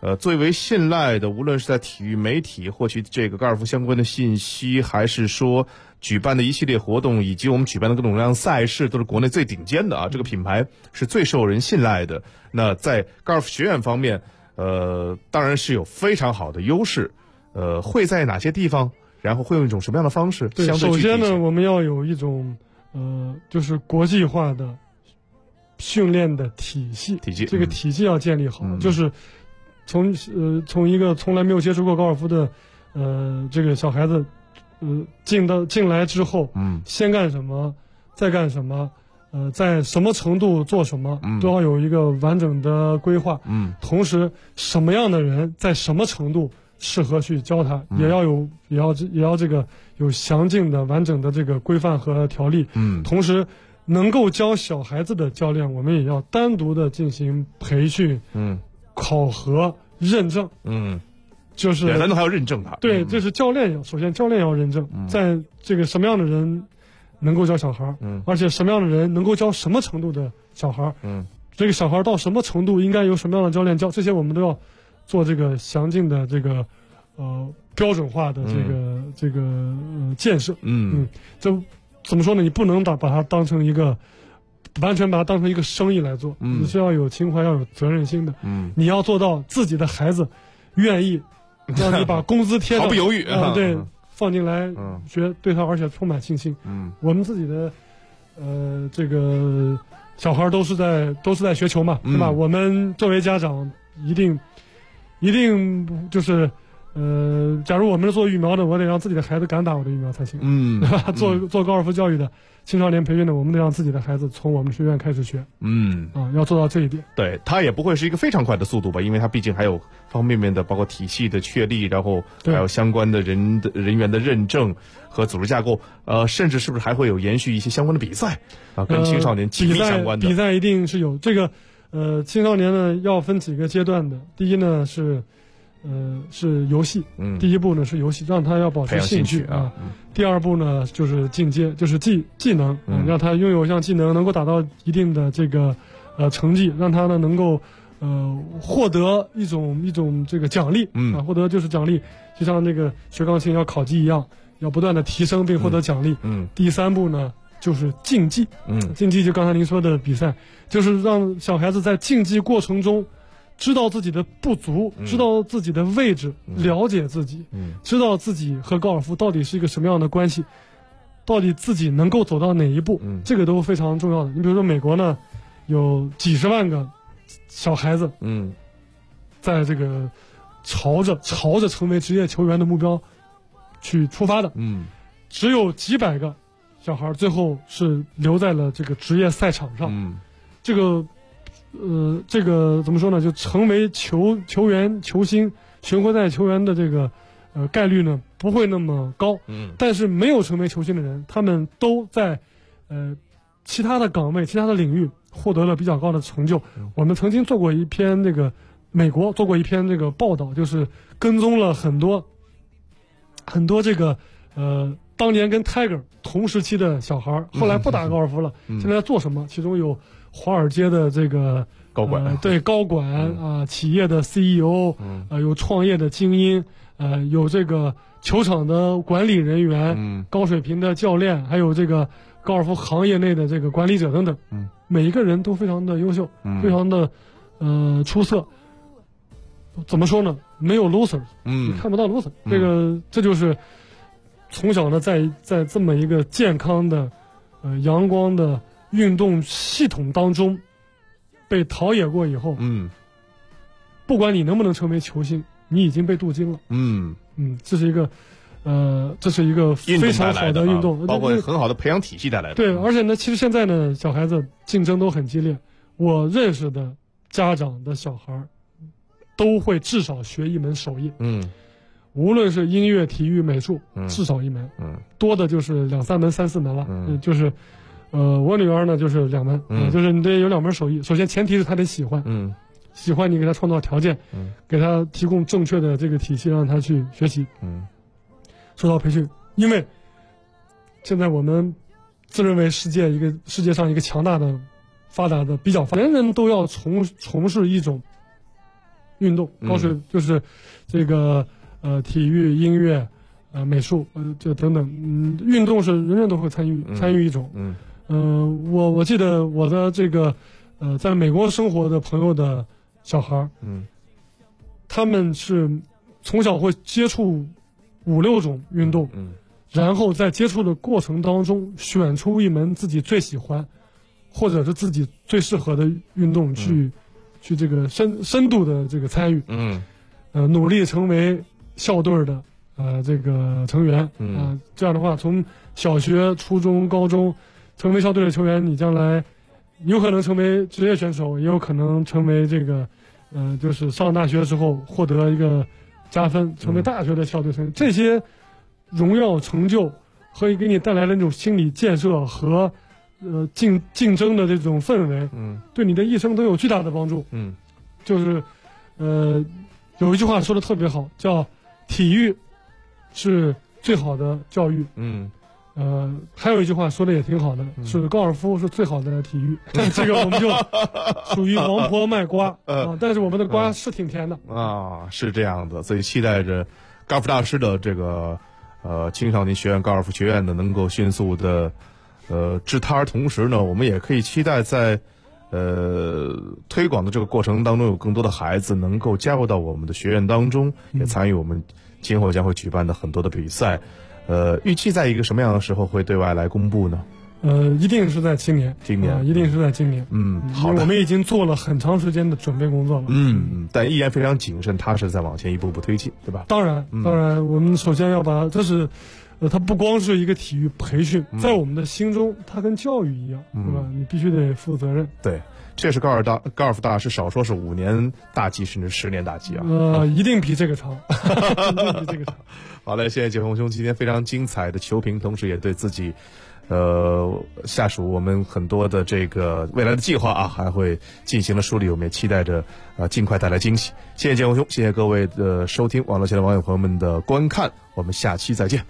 最为信赖的，无论是在体育媒体获取这个高尔夫相关的信息，还是说举办的一系列活动，以及我们举办的各种各样赛事，都是国内最顶尖的啊。这个品牌是最受人信赖的。那在高尔夫学院方面，当然是有非常好的优势。会在哪些地方？然后会用一种什么样的方式？ 对，首先呢，我们要有一种就是国际化的训练的体系，这个体系要建立好，就是从一个从来没有接触过高尔夫的这个小孩子进来之后，先干什么，再干什么，在什么程度做什么，都要有一个完整的规划。同时什么样的人在什么程度适合去教他，也要这个有详尽的完整的这个规范和条例。同时能够教小孩子的教练，我们也要单独的进行培训，考核认证，就是单独还要认证他。 对，这是首先教练要认证，在这个什么样的人能够教小孩，而且什么样的人能够教什么程度的小孩，这个小孩到什么程度应该由什么样的教练教，这些我们都要做这个详尽的这个标准化的这个建设。这怎么说呢？你不能把它当成完全把它当成一个生意来做，你是要有情怀，要有责任心的。你要做到自己的孩子愿意让你把工资贴毫不犹豫对，放进来学，对他而且充满信心。我们自己的这个小孩都是在学球嘛，对吧？我们作为家长一定就是假如我们是做育苗的，我得让自己的孩子敢打我的育苗才行。做高尔夫教育的青少年培训的，我们得让自己的孩子从我们学院开始学。要做到这一点。 对，它也不会是一个非常快的速度吧，因为它毕竟还有方方面面的，包括体系的确立，然后还有相关的人员的认证和组织架构，甚至是不是还会有延续一些相关的比赛啊，跟青少年紧密相关的比赛一定是有这个。青少年呢要分几个阶段的，第一呢是游戏，第一步呢是游戏，让他要保持兴趣啊。第二步呢就是进阶，就是技能，让他拥有一项技能，能够达到一定的这个成绩，让他呢能够获得一种这个奖励，获得就是奖励，就像那个学钢琴要考级一样，要不断的提升并获得奖励。第三步呢就是竞技，竞技就刚才您说的比赛，就是让小孩子在竞技过程中知道自己的不足，知道自己的位置，了解自己，知道自己和高尔夫到底是一个什么样的关系，到底自己能够走到哪一步，这个都非常重要的。你比如说美国呢，有几十万个小孩子，在这个朝着成为职业球员的目标去出发的，只有几百个小孩最后是留在了这个职业赛场上，这个怎么说呢？就成为球员、球星、巡回赛球员的这个概率呢不会那么高。但是没有成为球星的人，他们都在其他的岗位、其他的领域获得了比较高的成就。我们曾经做过一篇美国做过一篇这个报道，就是跟踪了很多这个当年跟 Tiger 同时期的小孩，后来不打高尔夫了，现在做什么？其中有华尔街的这个高管， 高管企业的 CEO，有创业的精英，有这个球场的管理人员，高水平的教练，还有这个高尔夫行业内的这个管理者等等，每一个人都非常的优秀，非常的出色。怎么说呢？没有 loser，你看不到 loser，这就是从小呢在这么一个健康的阳光的运动系统当中被陶冶过以后，不管你能不能成为球星，你已经被镀金了。这是一个非常好的运动， 包括很好的培养体系带来的。 对，而且呢，其实现在呢，小孩子竞争都很激烈。我认识的家长的小孩都会至少学一门手艺。无论是音乐、体育、美术，至少一门，多的就是2、3门、3、4门了。就是我女儿呢就是2门，就是你得有2门手艺。首先前提是她得喜欢，喜欢你给她创造条件，给她提供正确的这个体系，让她去学习，受到培训。因为现在我们自认为世界上一个强大的、发达的、比较人人都要从事一种运动，高水就是这个体育、音乐、美术，就等等，运动是人人都会参与一种。我记得我的这个在美国生活的朋友的小孩，他们是从小会接触5-6种运动，然后在接触的过程当中选出一门自己最喜欢或者是自己最适合的运动去这个深度的这个参与，努力成为校队的这个成员，这样的话从小学、初中、高中成为校队的球员，你将来有可能成为职业选手，也有可能成为这个就是上大学的时候获得一个加分，成为大学的校队成员，这些荣耀成就和给你带来的那种心理建设和竞争的这种氛围，对你的一生都有巨大的帮助。就是有一句话说的特别好，叫体育是最好的教育。还有一句话说的也挺好的，是高尔夫是最好的体育。这个我们就属于王婆卖瓜但是我们的瓜是挺甜的是这样的，所以期待着高尔夫大师的这个青少年学院高尔夫学院呢能够迅速的治他，同时呢我们也可以期待在推广的这个过程当中有更多的孩子能够加入到我们的学院当中，也参与我们今后将会举办的很多的比赛。预计在一个什么样的时候会对外来公布呢？ 一定是在今年，一定是在今年。 好的， 我们已经做了很长时间的准备工作了。 但依然非常谨慎，踏实在往前一步步推进，对吧？ 当然，我们首先要把这是，它不光是一个体育培训，在我们的心中，它跟教育一样，对吧？你必须得负责任。 对。这是高尔夫大师少说是5年大计，甚至10年大计啊！ 一定比这个长，一定比这个长。 好嘞，谢谢解放兄今天非常精彩的球评，同时也对自己下属我们很多的这个未来的计划还会进行了梳理，我们也期待着尽快带来惊喜。谢谢解放兄，谢谢各位的收听，网络前的网友朋友们的观看，我们下期再见。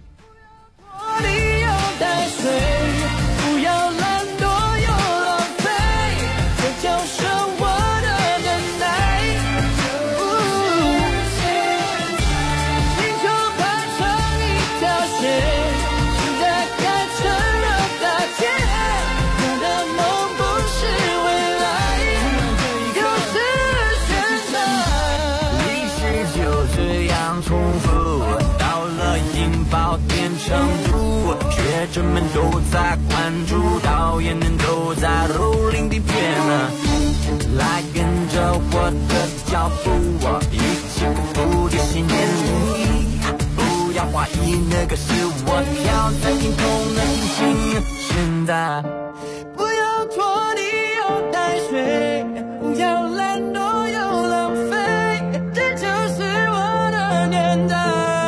学生们都在关注，导演们都在蹂躏底片来跟着我的脚步，一起不敌信念力，不要怀疑那个是我飘在天空的星星。现在不要拖泥又带水，不要懒惰又浪费，这就是我的年代。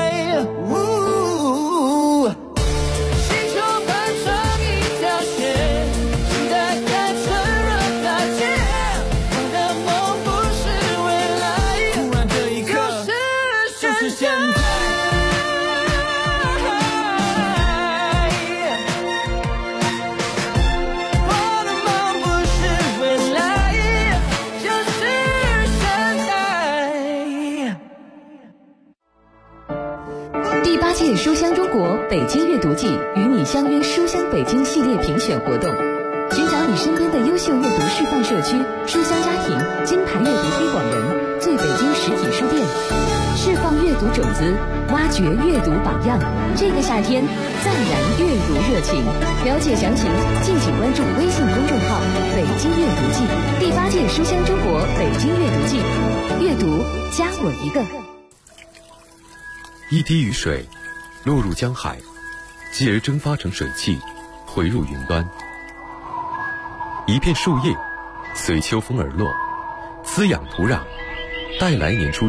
书香中国北京阅读季与你相约书香北京系列评选活动，寻找你身边的优秀阅读示范社区、书香家庭、金牌阅读推广人、最北京实体书店，释放阅读种子，挖掘阅读榜样。这个夏天再燃阅读热情。了解详情，敬请关注微信公众号“北京阅读季”第8届书香中国北京阅读季，阅读加我一个。 一滴雨水落入江海，继而蒸发成水汽，回入云端。一片树叶随秋风而落，滋养土壤，带来年初